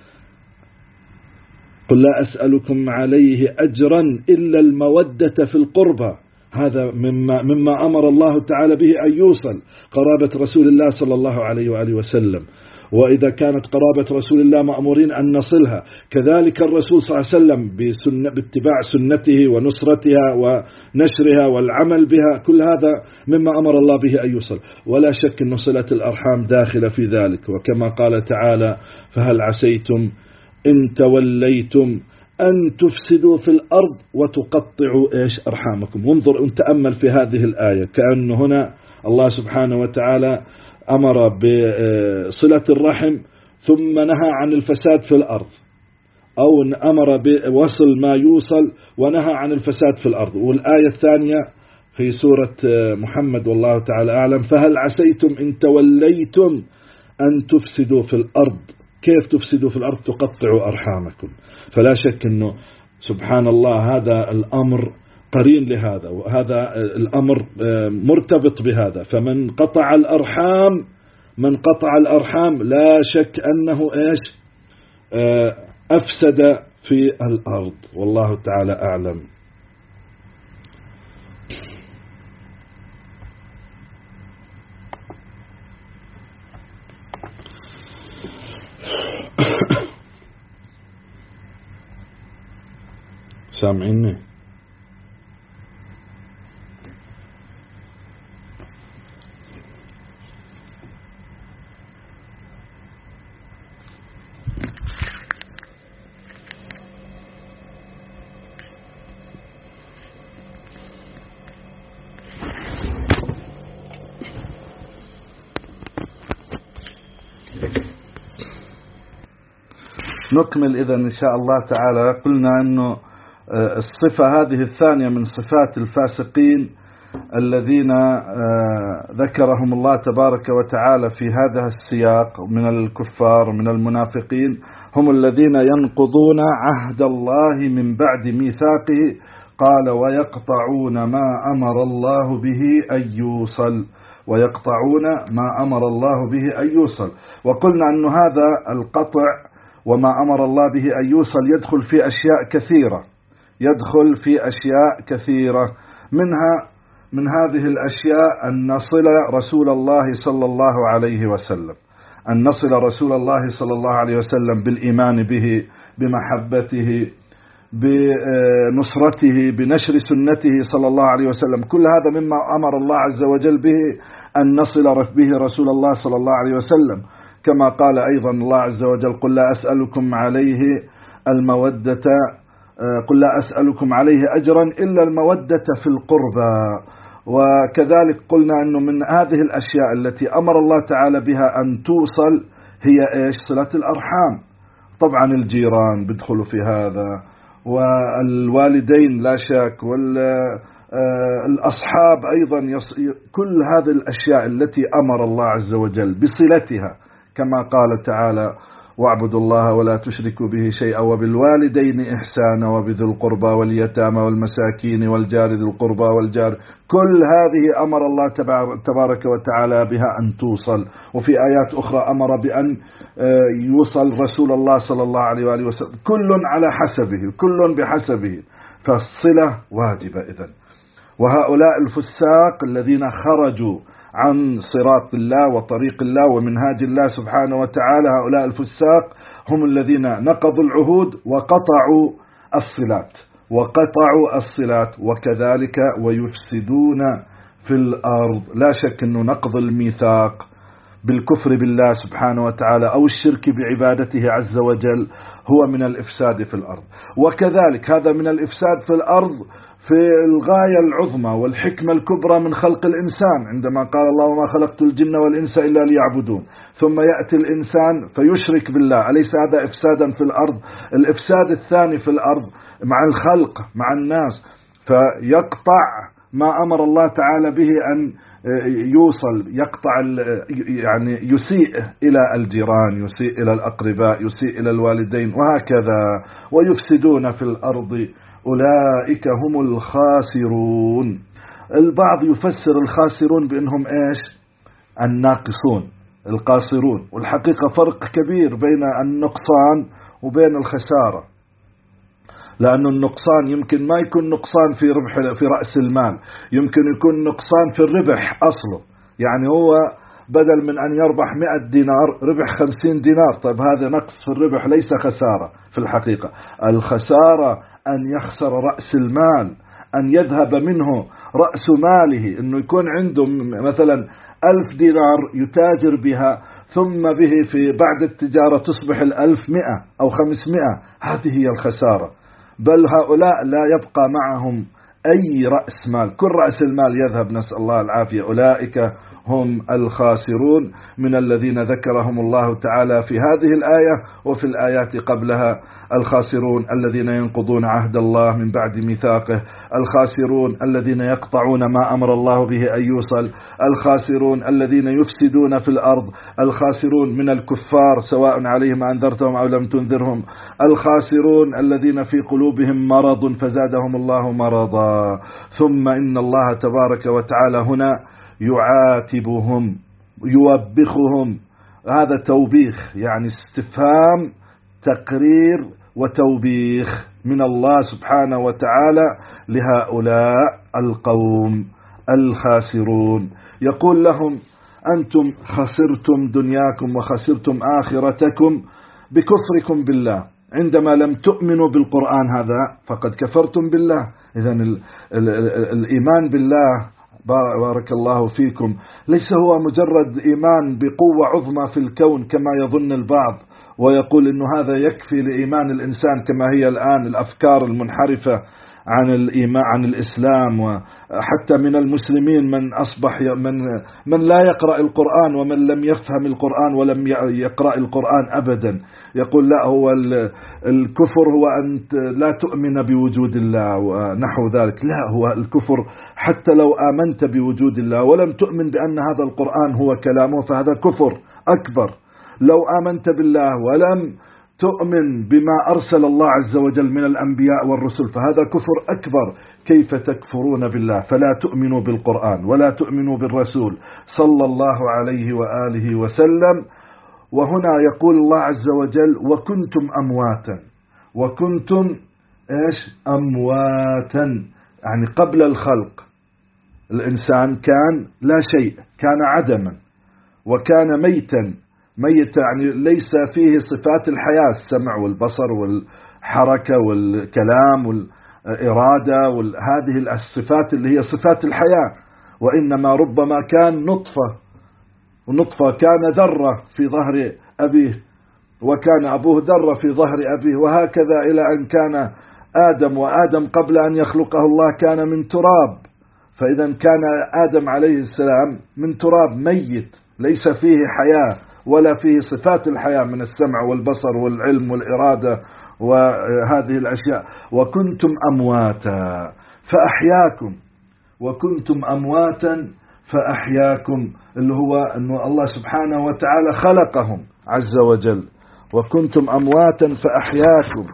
قل لا أسألكم عليه أجرا إلا المودة في القربى. هذا مما أمر الله تعالى به أن يوصل، قرابة رسول الله صلى الله عليه وآله وسلم. وإذا كانت قرابة رسول الله مأمورين أن نصلها، كذلك الرسول صلى الله عليه وسلم باتباع سنته ونصرتها ونشرها والعمل بها، كل هذا مما أمر الله به أن يوصل. ولا شك أن صلة الأرحام داخلة في ذلك. وكما قال تعالى: فهل عسيتم إن توليتم أن تفسدوا في الأرض وتقطعوا أرحامكم. وانظر ونتأمل في هذه الآية، كأن هنا الله سبحانه وتعالى أمر بصلة الرحم ثم نهى عن الفساد في الأرض، أو أمر بوصل ما يوصل ونهى عن الفساد في الأرض. والآية الثانية في سورة محمد والله تعالى أعلم: فهل عسيتم إن توليتم أن تفسدوا في الأرض. كيف تفسدوا في الأرض؟ تقطعوا أرحامكم. فلا شك أنه سبحان الله هذا الأمر قرين لهذا، وهذا الأمر مرتبط بهذا. فمن قطع الأرحام، من قطع الأرحام لا شك أنه أفسد في الأرض. والله تعالى أعلم. سامعيني؟ نكمل إذن إن شاء الله تعالى. قلنا أنه الصفة هذه الثانية من صفات الفاسقين الذين ذكرهم الله تبارك وتعالى في هذا السياق من الكفار من المنافقين، هم الذين ينقضون عهد الله من بعد ميثاقه. قال: ويقطعون ما أمر الله به أن يوصل. ويقطعون ما أمر الله به أن يوصل. وقلنا أن هذا القطع وما أمر الله به أن يوصل يدخل في أشياء كثيرة، يدخل في أشياء كثيرة. من هذه الأشياء أن نصل رسول الله صلى الله عليه وسلم، أن نصل رسول الله صلى الله عليه وسلم بالإيمان به، بمحبته، بنصرته، بنشر سنته صلى الله عليه وسلم. كل هذا مما أمر الله عز وجل به أن نصل به رسول الله صلى الله عليه وسلم. كما قال أيضا الله عز وجل: قل لا أسألكم عليه المودة، قل لا أسألكم عليه أجرا إلا المودة في القربى. وكذلك قلنا أنه من هذه الأشياء التي أمر الله تعالى بها أن توصل هي صلة الأرحام. طبعا الجيران بيدخلوا في هذا، والوالدين لا شك، والأصحاب أيضا، كل هذه الأشياء التي أمر الله عز وجل بصلتها، كما قال تعالى: واعبدوا الله ولا تشركوا به شيئا وبالوالدين إحسانا وبذي القربى واليتامى والمساكين والجار ذي القربى والجار. كل هذه أمر الله تبارك وتعالى بها أن توصل. وفي آيات أخرى أمر بأن يوصل رسول الله صلى الله عليه وآله وسلم. كل على حسبه، كل بحسبه، فالصلة واجبة إذن. وهؤلاء الفساق الذين خرجوا عن صراط الله وطريق الله ومنهاج الله سبحانه وتعالى، هؤلاء الفساق هم الذين نقضوا العهود وقطعوا الصلات وقطعوا الصلات، وكذلك ويفسدون في الأرض. لا شك أنه نقض الميثاق بالكفر بالله سبحانه وتعالى أو الشرك بعبادته عز وجل هو من الإفساد في الأرض. وكذلك هذا من الإفساد في الأرض في الغاية العظمى والحكمة الكبرى من خلق الإنسان، عندما قال الله وما خلقت الجن والإنس إلا ليعبدون، ثم يأتي الإنسان فيشرك بالله. أليس هذا إفسادا في الأرض؟ الإفساد الثاني في الأرض مع الخلق مع الناس، فيقطع ما أمر الله تعالى به أن يوصل، يقطع يعني يسيء إلى الجيران، يسيء إلى الأقرباء، يسيء إلى الوالدين، وهكذا. ويفسدون في الأرض أولئك هم الخاسرون. البعض يفسر الخاسرون بأنهم إيش؟ الناقصون القاصرون، والحقيقة فرق كبير بين النقصان وبين الخسارة، لأن النقصان يمكن ما يكون نقصان في رأس المال، يمكن يكون نقصان في الربح أصله، يعني هو بدل من أن يربح 100 دينار ربح 50 دينار، طيب هذا نقص في الربح ليس خسارة في الحقيقة. الخسارة أن يخسر رأس المال، أن يذهب منه رأس ماله، أنه يكون عنده مثلا 1000 دينار يتاجر بها، ثم به في بعد التجارة تصبح 1000 100 أو 500. هذه هي الخسارة. بل هؤلاء لا يبقى معهم أي رأس مال، كل رأس المال يذهب، نسأل الله العافية. أولئك هم الخاسرون من الذين ذكرهم الله تعالى في هذه الآية وفي الآيات قبلها. الخاسرون الذين ينقضون عهد الله من بعد ميثاقه، الخاسرون الذين يقطعون ما أمر الله به أن يوصل، الخاسرون الذين يفسدون في الأرض، الخاسرون من الكفار سواء عليهم أنذرتهم أو لم تنذرهم، الخاسرون الذين في قلوبهم مرض فزادهم الله مرضا. ثم إن الله تبارك وتعالى هنا يعاتبهم يوبخهم، هذا توبيخ، يعني استفهام تقرير وتوبيخ من الله سبحانه وتعالى لهؤلاء القوم الخاسرون. يقول لهم أنتم خسرتم دنياكم وخسرتم آخرتكم بكفركم بالله، عندما لم تؤمنوا بالقرآن هذا فقد كفرتم بالله. إذن الإيمان بالله بارك الله فيكم ليس هو مجرد إيمان بقوة عظمى في الكون كما يظن البعض، ويقول إنه هذا يكفي لإيمان الإنسان كما هي الآن الأفكار المنحرفة عن الإيمان عن الإسلام. وحتى من المسلمين من أصبح من لا يقرأ القرآن ومن لم يفهم القرآن ولم يقرأ القرآن أبدا، يقول لا، هو الكفر هو أن لا تؤمن بوجود الله ونحو ذلك. لا، هو الكفر حتى لو آمنت بوجود الله ولم تؤمن بأن هذا القرآن هو كلامه فهذا كفر أكبر. لو آمنت بالله ولم تؤمن بما أرسل الله عز وجل من الأنبياء والرسل فهذا كفر أكبر. كيف تكفرون بالله؟ فلا تؤمنوا بالقرآن ولا تؤمنوا بالرسول صلى الله عليه وآله وسلم. وهنا يقول الله عز وجل وكنتم أمواتا، وكنتم إيش؟ أمواتا، يعني قبل الخلق الإنسان كان لا شيء، كان عدما وكان ميتا. ميت يعني ليس فيه صفات الحياة، السمع والبصر والحركة والكلام والإرادة هذه الصفات اللي هي صفات الحياة، وإنما ربما كان نطفة، ونطفة كان ذرة في ظهر أبيه، وكان أبوه ذرة في ظهر أبيه، وهكذا إلى أن كان آدم، وآدم قبل أن يخلقه الله كان من تراب. فإذا كان آدم عليه السلام من تراب ميت ليس فيه حياة ولا فيه صفات الحياة من السمع والبصر والعلم والإرادة وهذه الأشياء. وكنتم أمواتا فأحياكم، وكنتم أمواتا فأحياكم، اللي هو أن الله سبحانه وتعالى خلقهم عز وجل. وكنتم أمواتا فأحياكم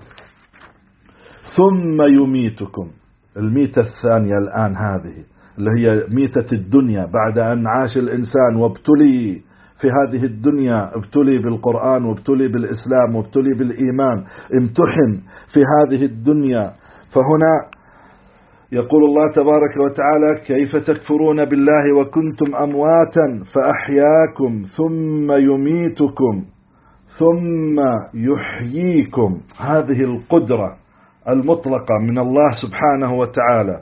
ثم يميتكم. الميتة الثانية الآن هذه اللي هي ميتة الدنيا، بعد أن عاش الإنسان وابتلي في هذه الدنيا، ابتلي بالقرآن وابتلي بالإسلام وابتلي بالإيمان، امتحن في هذه الدنيا. فهنا يقول الله تبارك وتعالى كيف تكفرون بالله وكنتم أمواتا فأحياكم ثم يميتكم ثم يحييكم. هذه القدرة المطلقة من الله سبحانه وتعالى،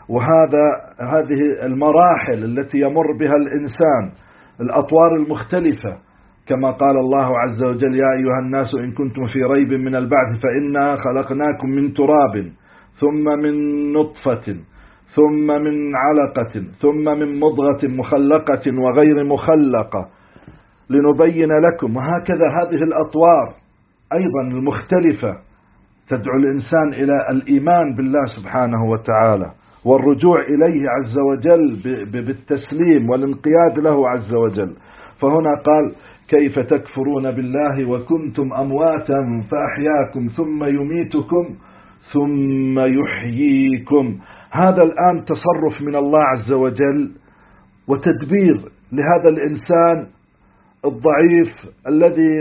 هذه المراحل التي يمر بها الإنسان، الأطوار المختلفة، كما قال الله عز وجل: يا أيها الناس إن كنتم في ريب من البعث فإنا خلقناكم من تراب ثم من نطفة ثم من علقة ثم من مضغة مخلقة وغير مخلقة لنبين لكم. وهكذا هذه الأطوار أيضا المختلفة تدعو الإنسان إلى الإيمان بالله سبحانه وتعالى والرجوع إليه عز وجل بالتسليم والانقياد له عز وجل. فهنا قال: كيف تكفرون بالله وكنتم أمواتا فأحياكم ثم يميتكم ثم يحييكم. هذا الآن تصرف من الله عز وجل وتدبير لهذا الإنسان الضعيف الذي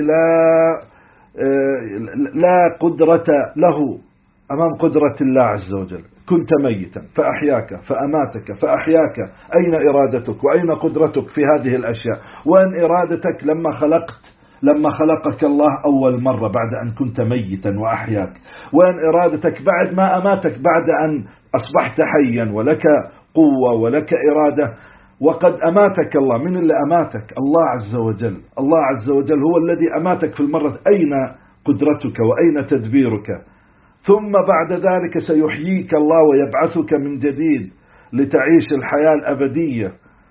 لا قدرة له أمام قدرة الله عز وجل. كنت ميتا فأحياك فأماتك فأحياك، أين إرادتك وأين قدرتك في هذه الأشياء؟ وأن إرادتك لما خلقك الله أول مرة بعد أن كنت ميتا وأحياك؟ وأن إرادتك بعد ما أماتك بعد أن أصبحت حيا ولك قوة ولك إرادة؟ وقد أماتك الله. من اللي أماتك؟ الله عز وجل. الله عز وجل هو الذي أماتك في المرة. أين قدرتك وأين تدبيرك؟ ثم بعد ذلك سيحييك الله ويبعثك من جديد لتعيش الحياة الأبدية.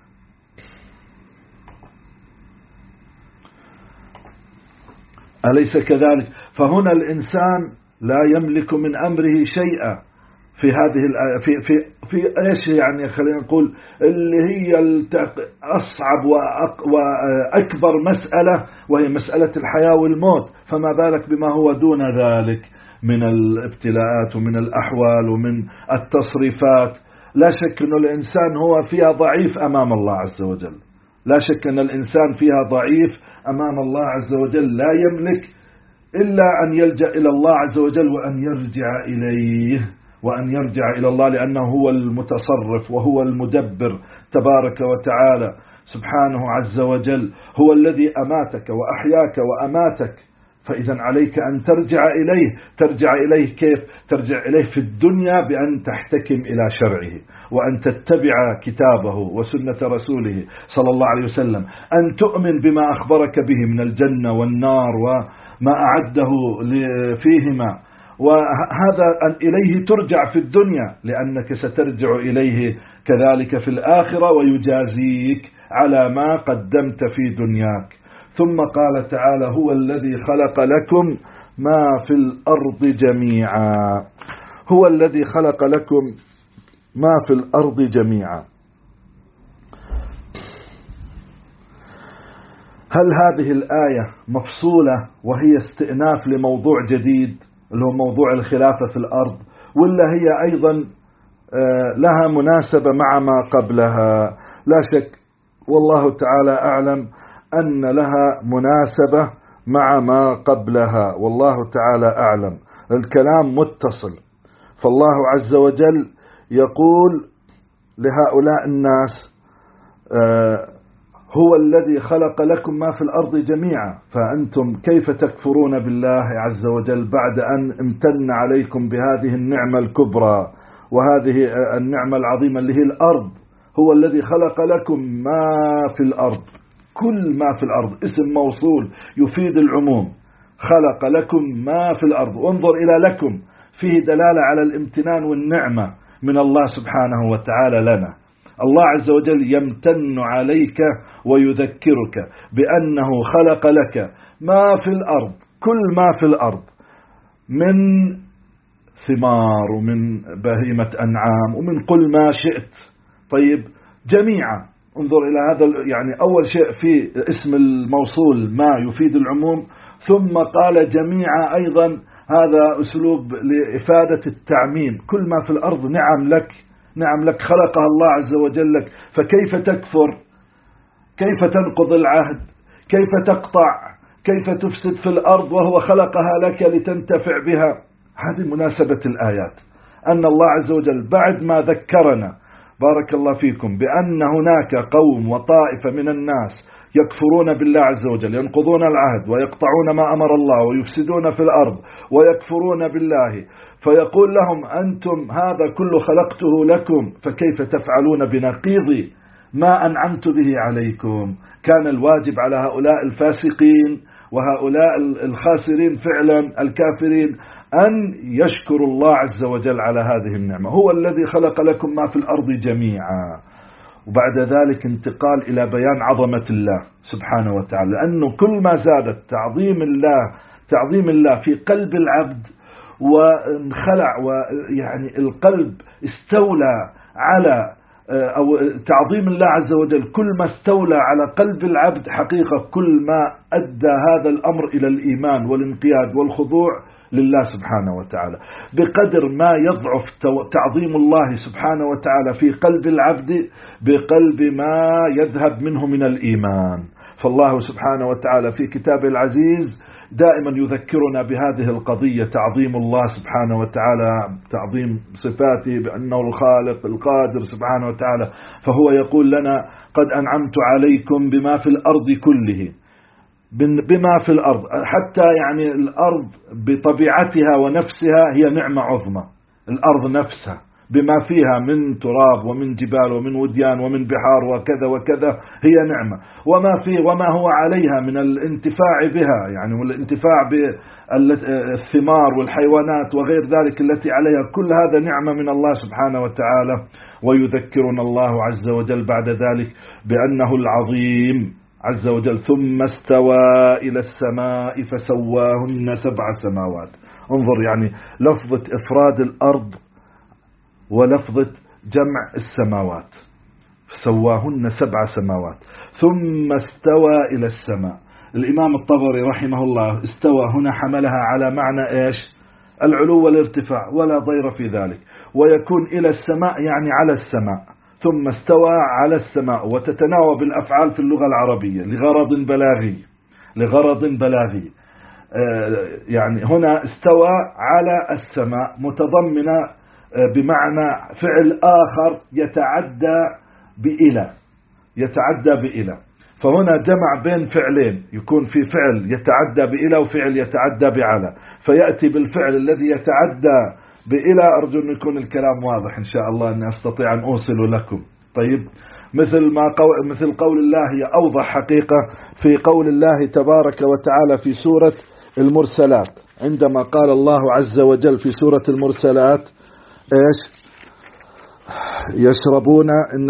أليس كذلك؟ فهنا الإنسان لا يملك من أمره شيئا في هذه في ايش يعني، خلينا نقول اللي هي أصعب وأكبر مسألة، وهي مسألة الحياة والموت. فما بالك بما هو دون ذلك من الابتلاءات ومن الأحوال ومن التصريفات. لا شك أن الإنسان هو فيها ضعيف أمام الله عز وجل. لا شك أن الإنسان فيها ضعيف أمام الله عز وجل، لا يملك إلا أن يلجأ إلى الله عز وجل وأن يرجع إليه، وأن يرجع إلى الله، لأنه هو المتصرف وهو المدبر تبارك وتعالى سبحانه عز وجل. هو الذي أماتك وأحياك وأماتك، فإذا عليك أن ترجع إليه. ترجع إليه كيف؟ ترجع إليه في الدنيا بأن تحتكم إلى شرعه، وأن تتبع كتابه وسنة رسوله صلى الله عليه وسلم، أن تؤمن بما أخبرك به من الجنة والنار وما أعده فيهما. وهذا إليه ترجع في الدنيا، لأنك سترجع إليه كذلك في الآخرة ويجازيك على ما قدمت في دنياك. ثم قال تعالى: هو الذي خلق لكم ما في الأرض جميعا. هو الذي خلق لكم ما في الأرض جميعا. هل هذه الآية مفصولة وهي استئناف لموضوع جديد اللي هو موضوع الخلافة في الأرض، ولا هي أيضا لها مناسبة مع ما قبلها؟ لا شك والله تعالى أعلم أن لها مناسبة مع ما قبلها، والله تعالى أعلم. الكلام متصل. فالله عز وجل يقول لهؤلاء الناس: هو الذي خلق لكم ما في الأرض جميعا، فأنتم كيف تكفرون بالله عز وجل بعد أن امتن عليكم بهذه النعمة الكبرى وهذه النعمة العظيمة اللي هي الأرض؟ هو الذي خلق لكم ما في الأرض. كل ما في الأرض اسم موصول يفيد العموم. خلق لكم ما في الأرض. وانظر إلى لكم، فيه دلالة على الامتنان والنعمة من الله سبحانه وتعالى لنا. الله عز وجل يمتن عليك ويذكرك بأنه خلق لك ما في الأرض، كل ما في الأرض من ثمار ومن بهيمة أنعام ومن كل ما شئت. طيب، جميعا. انظر إلى هذا، يعني أول شيء في اسم الموصول ما يفيد العموم، ثم قال جميعا أيضا. هذا أسلوب لإفادة التعميم. كل ما في الأرض نعم لك، نعم لك خلقها الله عز وجل لك. فكيف تكفر؟ كيف تنقض العهد؟ كيف تقطع؟ كيف تفسد في الأرض وهو خلقها لك لتنتفع بها؟ هذه مناسبة الآيات، أن الله عز وجل بعد ما ذكرنا بارك الله فيكم بأن هناك قوم وطائفة من الناس يكفرون بالله عز وجل، ينقضون العهد ويقطعون ما أمر الله ويفسدون في الأرض ويكفرون بالله، فيقول لهم أنتم هذا كله خلقته لكم فكيف تفعلون بنقيض ما أنعمت به عليكم؟ كان الواجب على هؤلاء الفاسقين وهؤلاء الخاسرين فعلا الكافرين أن يشكروا الله عز وجل على هذه النعمة. هو الذي خلق لكم ما في الأرض جميعا. وبعد ذلك انتقال إلى بيان عظمة الله سبحانه وتعالى، لأنه كل ما زادت تعظيم الله في قلب العبد وانخلع، ويعني القلب استولى على أو تعظيم الله عز وجل كل ما استولى على قلب العبد حقيقة كل ما أدى هذا الأمر إلى الإيمان والانقياد والخضوع لله سبحانه وتعالى. بقدر ما يضعف تعظيم الله سبحانه وتعالى في قلب العبد بقلب ما يذهب منه من الإيمان. فالله سبحانه وتعالى في كتابه العزيز دائما يذكرنا بهذه القضية، تعظيم الله سبحانه وتعالى، تعظيم صفاته بأنه الخالق القادر سبحانه وتعالى. فهو يقول لنا قد أنعمت عليكم بما في الأرض كله، بما في الأرض، حتى يعني الأرض بطبيعتها ونفسها هي نعمة عظمى. الأرض نفسها بما فيها من تراب ومن جبال ومن وديان ومن بحار وكذا وكذا هي نعمة، وما هو عليها من الانتفاع بها، يعني والانتفاع بالثمار والحيوانات وغير ذلك التي عليها، كل هذا نعمة من الله سبحانه وتعالى. ويذكرنا الله عز وجل بعد ذلك بأنه العظيم عز وجل ثم استوى إلى السماء فسواهن 7 سماوات. انظر يعني لفظة إفراد الأرض ولفظة جمع السماوات، سواهن 7 سماوات ثم استوى إلى السماء. الإمام الطبري رحمه الله استوى هنا حملها على معنى إيش؟ العلو والارتفاع، ولا ضير في ذلك، ويكون إلى السماء يعني على السماء. ثم استوى على السماء، وتتناوب الأفعال في اللغة العربية لغرض بلاغي. يعني هنا استوى على السماء متضمنة بمعنى فعل آخر يتعدى بإلى. فهنا جمع بين فعلين، يكون في فعل يتعدى بإلى وفعل يتعدى بعلى، فيأتي بالفعل الذي يتعدى بإلى. أرجو أن يكون الكلام واضح إن شاء الله، أن أستطيع أن أوصل لكم. طيب، مثل قول الله، هي أوضح حقيقة في قول الله تبارك وتعالى في سورة المرسلات، عندما قال الله عز وجل في سورة المرسلات إيش؟ يشربون إن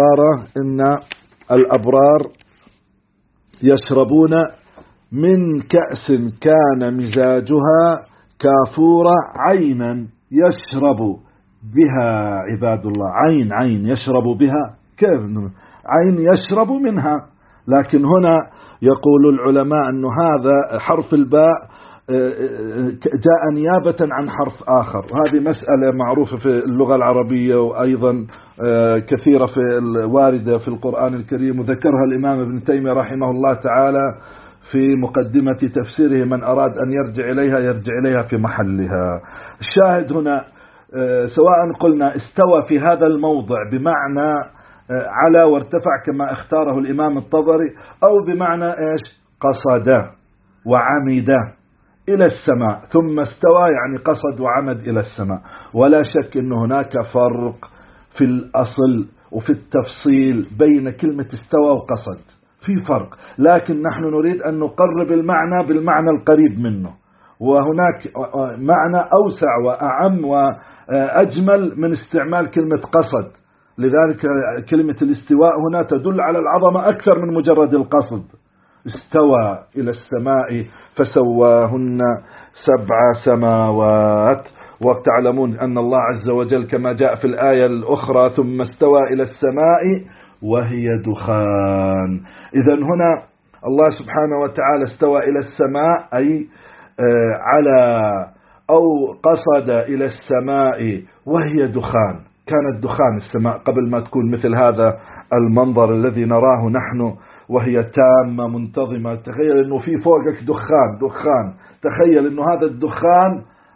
الأبرار يشربون من كأس كان مزاجها كافورا عينا يشرب بها عباد الله. عين يشرب بها، كيف عين يشرب منها؟ لكن هنا يقول العلماء أن هذا حرف الباء جاء نيابة عن حرف آخر، وهذه مسألة معروفة في اللغة العربية، وأيضا كثيرة في الواردة في القرآن الكريم، وذكرها الإمام ابن تيمية رحمه الله تعالى في مقدمة تفسيره، من أراد أن يرجع إليها في محلها. الشاهد هنا سواء قلنا استوى في هذا الموضع بمعنى على وارتفع كما اختاره الإمام الطبري، أو بمعنى إيش؟ قصد وعمد إلى السماء. ثم استوى يعني قصد وعمد إلى السماء. ولا شك أن هناك فرق في الأصل وفي التفصيل بين كلمة استوى وقصد، في فرق، لكن نحن نريد أن نقرب المعنى بالمعنى القريب منه، وهناك معنى أوسع وأعم وأجمل من استعمال كلمة قصد. لذلك كلمة الاستواء هنا تدل على العظمة أكثر من مجرد القصد. استوى إلى السماء فسواهن 7 سماوات. وتعلمون أن الله عز وجل كما جاء في الآية الأخرى ثم استوى إلى السماء وهي دخان. إذن هنا الله سبحانه وتعالى استوى إلى السماء أي على أو قصد إلى السماء وهي دخان. كانت دخان السماء قبل ما تكون مثل هذا المنظر الذي نراه نحن، وهي تامة منتظمة. تخيل أنه في فوقك دخان، تخيل أنه هذا الدخان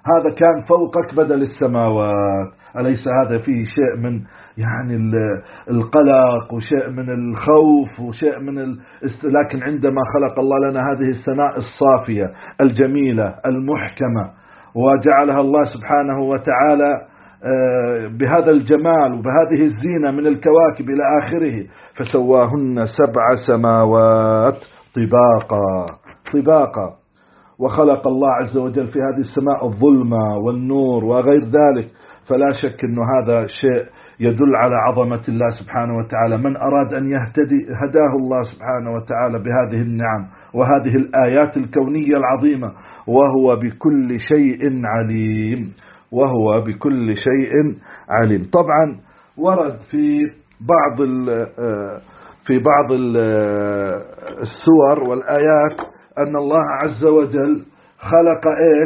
هذا كان فوقك بدل السماوات. أليس هذا فيه شيء من يعني القلق وشيء من الخوف وشيء من لكن عندما خلق الله لنا هذه السماء الصافية الجميلة المحكمة وجعلها الله سبحانه وتعالى بهذا الجمال وبهذه الزينة من الكواكب إلى آخره، فسواهن 7 سماوات طباقا. وخلق الله عز وجل في هذه السماء الظلمة والنور وغير ذلك، فلا شك أن هذا شيء يدل على عظمة الله سبحانه وتعالى. من أراد أن يهتدي هداه الله سبحانه وتعالى بهذه النعم وهذه الآيات الكونية العظيمة، وهو بكل شيء عليم. طبعا ورد في بعض السور والآيات أن الله عز وجل خلق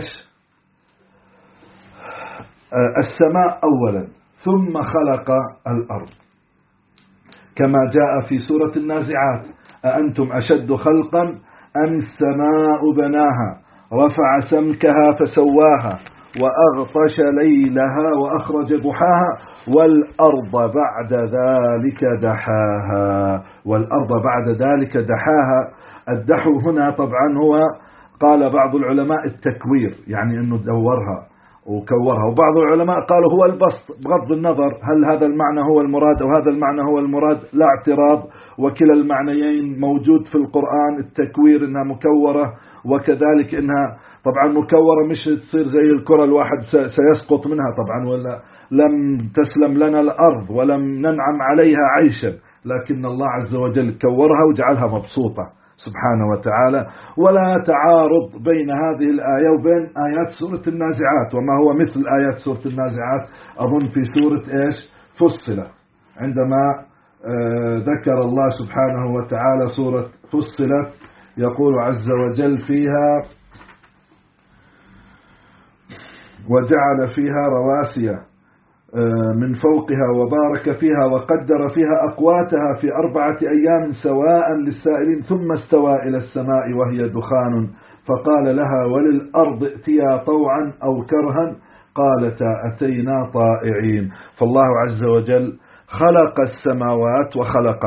السماء أولا ثم خلق الأرض، كما جاء في سورة النازعات: أأنتم أشد خلقا أم السماء بناها رفع سمكها فسواها وأغطش ليلها وأخرج ضحاها والأرض بعد ذلك دحاها. الدحو هنا طبعا هو قال بعض العلماء التكوير، يعني أنه دورها وكورها، وبعض العلماء قالوا هو البسط، بغض النظر هل هذا المعنى هو المراد أو هذا المعنى هو المراد، لا اعتراض، وكلا المعنيين موجود في القرآن. التكوير إنها مكورة، وكذلك إنها طبعا مكورة مش تصير زي الكرة الواحد سيسقط منها طبعا، ولا لم تسلم لنا الأرض ولم ننعم عليها عيشا، لكن الله عز وجل كورها وجعلها مبسوطة سبحانه وتعالى. ولا تعارض بين هذه الآية وبين آيات سورة النازعات، وما هو مثل آيات سورة النازعات أظن في سورة فصلت، عندما ذكر الله سبحانه وتعالى سورة فصلت يقول عز وجل فيها: وجعل فيها رواسي من فوقها وبارك فيها وقدر فيها أقواتها في 4 أيام سواء للسائلين ثم استوى إلى السماء وهي دخان فقال لها وللأرض ائتيا طوعا أو كرها قالتا أتينا طائعين. فالله عز وجل خلق السماوات وخلق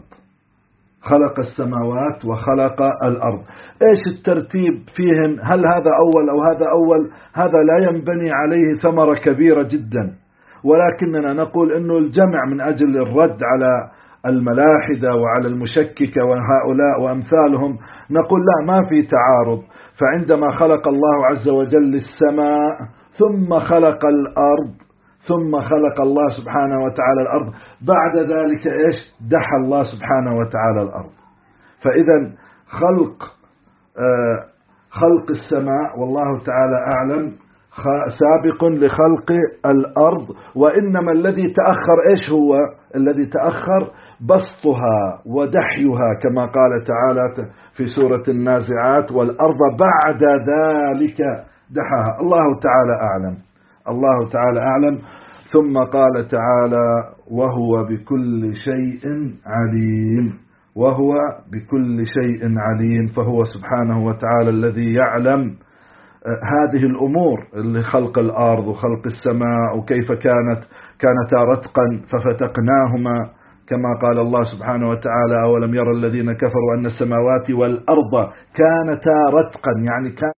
الأرض. إيش الترتيب فيهم؟ هل هذا أول أو هذا أول؟ هذا لا ينبني عليه ثمرة كبيرة جدا، ولكننا نقول إنه الجمع من أجل الرد على الملاحدة وعلى المشككة وهؤلاء وأمثالهم، نقول لا، ما في تعارض. فعندما خلق الله عز وجل السماء ثم خلق الأرض، ثم خلق الله سبحانه وتعالى الأرض، بعد ذلك إيش؟ دحى الله سبحانه وتعالى الأرض. فإذا خلق السماء والله تعالى أعلم سابق لخلق الأرض، وإنما الذي تأخر إيش هو؟ الذي تأخر بسطها ودحيها، كما قال تعالى في سورة النازعات: والأرض بعد ذلك دحاها. الله تعالى أعلم. ثم قال تعالى: وهو بكل شيء عليم. فهو سبحانه وتعالى الذي يعلم هذه الأمور، اللي خلق الأرض وخلق السماء وكيف كانتا رتقا ففتقناهما، كما قال الله سبحانه وتعالى: أولم يرى الذين كفروا أن السماوات والأرض كانتا رتقا، يعني